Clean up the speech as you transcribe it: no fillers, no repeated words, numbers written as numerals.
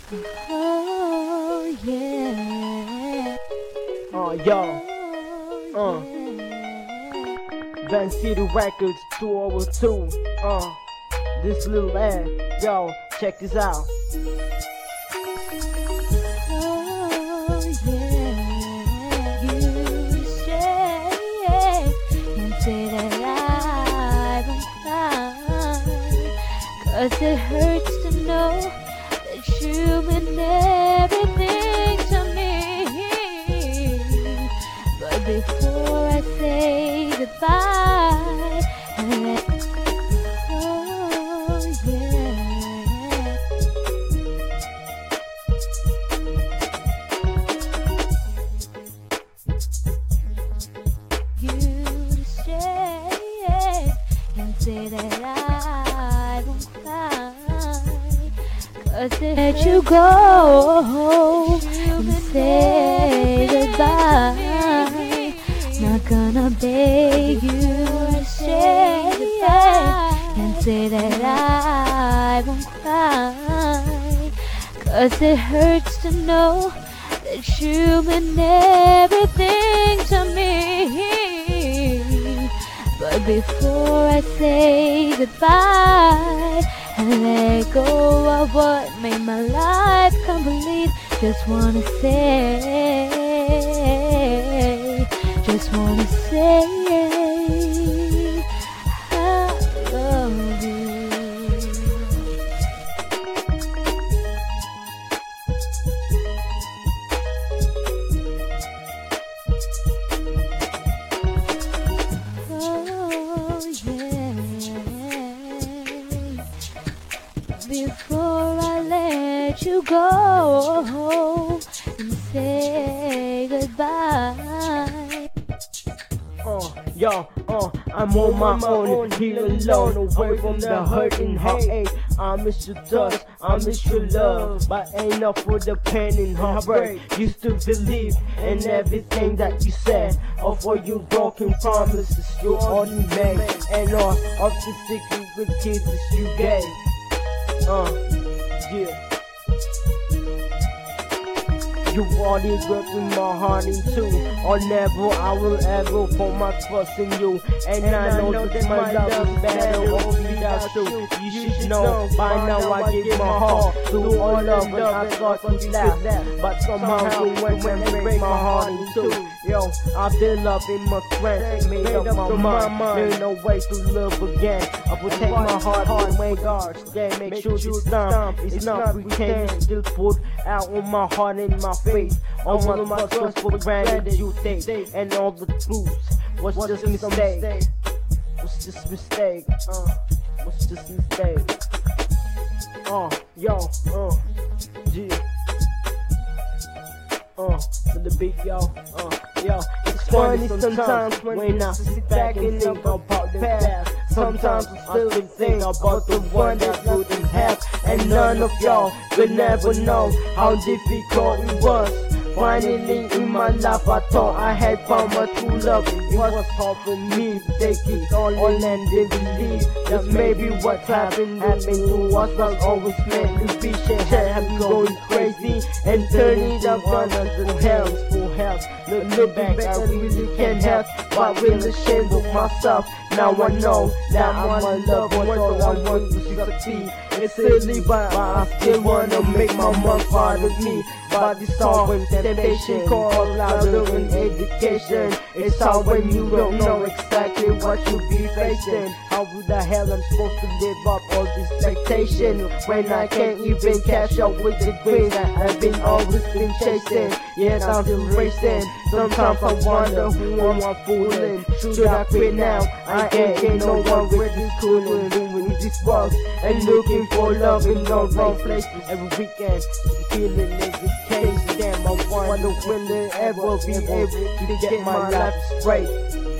Oh yeah. Oh yo. Van City Records 202. This little ad. Yo, check this out. Oh yeah. You say and say that I won't cry, 'cause it hurts to know that you meant everything to me. But before I say goodbye, and let oh yeah, you to stay and say that I won't cry, 'cause they let you go and say goodbye. Not gonna beg you to stay and say that I won't cry, 'cause it hurts to know that you meant everything to me. But before I say goodbye and let go of what made my life complete, just wanna say I love you. Oh yeah. Before I let you go and say goodbye. I'm on my own, here alone, away from the hurt and heartache. I miss your touch, I miss your love, but ain't enough for the pain and heartbreak. Used to believe in everything that you said, all for you broken promises you only made, and all of the secret kisses you gave. Yeah. You already ripping my heart in two. Or never, I will ever put my trust in you. And I know that my love is better off without you. You should know, by now I give my heart to all love and I thought you laugh. But somehow you went and break my heart in two. Yo, I've been loving my strength, made up my mind, there's no way to live again. I protect my heart away, guards, yeah, make sure it's not pretend. Still put out on my heart and my face, all my trust for granted you take, and all the truth was just mistake. What's this mistake? What's this mistake? Yo, yeah. To the beat, yo, it's funny sometimes when I sit back and think about the past. Sometimes I still think about the one that couldn't have, and none of y'all could never know how difficult it was. Finally in my life I thought I had found my true love. It was hard for me to take it all in and didn't believe. Just maybe what happened to us was always meant to be. Shit have been going crazy and turning up on us in hell's full health. Look back, I really can't help but with the shame of myself. Now I know that I'm my love one, so I want to succeed. It's silly, but I still wanna make my mom proud of me. But it's hard when temptation calls louder than education. It's hard when you don't know exactly what you be facing. How the hell I'm supposed to live up all this expectation when I can't even catch up with the dreams that I've been always been chasing? Yet I'm still racing. Sometimes I wonder who am I fooling? Should I quit now? I ain't get no one with this cooling, doing this work and looking for love in the wrong places. Every weekend, feeling education. Damn, I wonder will I ever be able to get my life straight.